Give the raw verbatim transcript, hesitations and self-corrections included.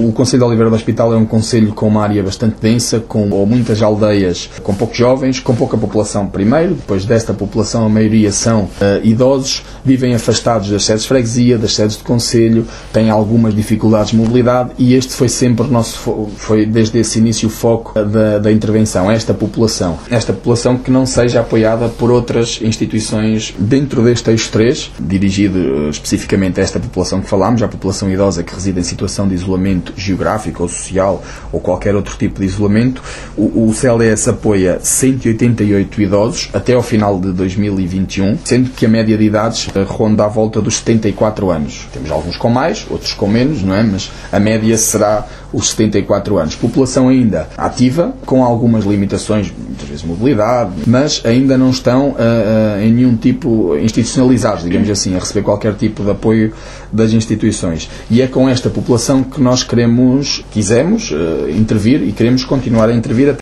O Concelho de Oliveira do Hospital é um concelho com uma área bastante densa, com muitas aldeias, com poucos jovens, com pouca população primeiro, depois desta população a maioria são uh, idosos, vivem afastados das sedes de freguesia, das sedes de concelho, têm algumas dificuldades de mobilidade e este foi sempre o nosso, foi desde esse início o foco da, da intervenção, esta população. Esta população que não seja apoiada por outras instituições dentro deste eixo três, dirigido uh, especificamente a esta população que falámos, a população idosa que reside em situação de isolamento geográfico ou social ou qualquer outro tipo de isolamento. O, o C L D S apoia cento e oitenta e oito idosos até ao final de dois mil e vinte e um, sendo que a média de idades ronda à volta dos setenta e quatro anos. Temos alguns com mais, outros com menos, não é? Mas a média será os setenta e quatro anos. População ainda ativa, com algumas limitações, muitas vezes mobilidade, mas ainda não estão uh, uh, em nenhum tipo institucionalizados, digamos assim, a receber qualquer tipo de apoio das instituições. E é com esta população que nós queremos, quisemos uh, intervir e queremos continuar a intervir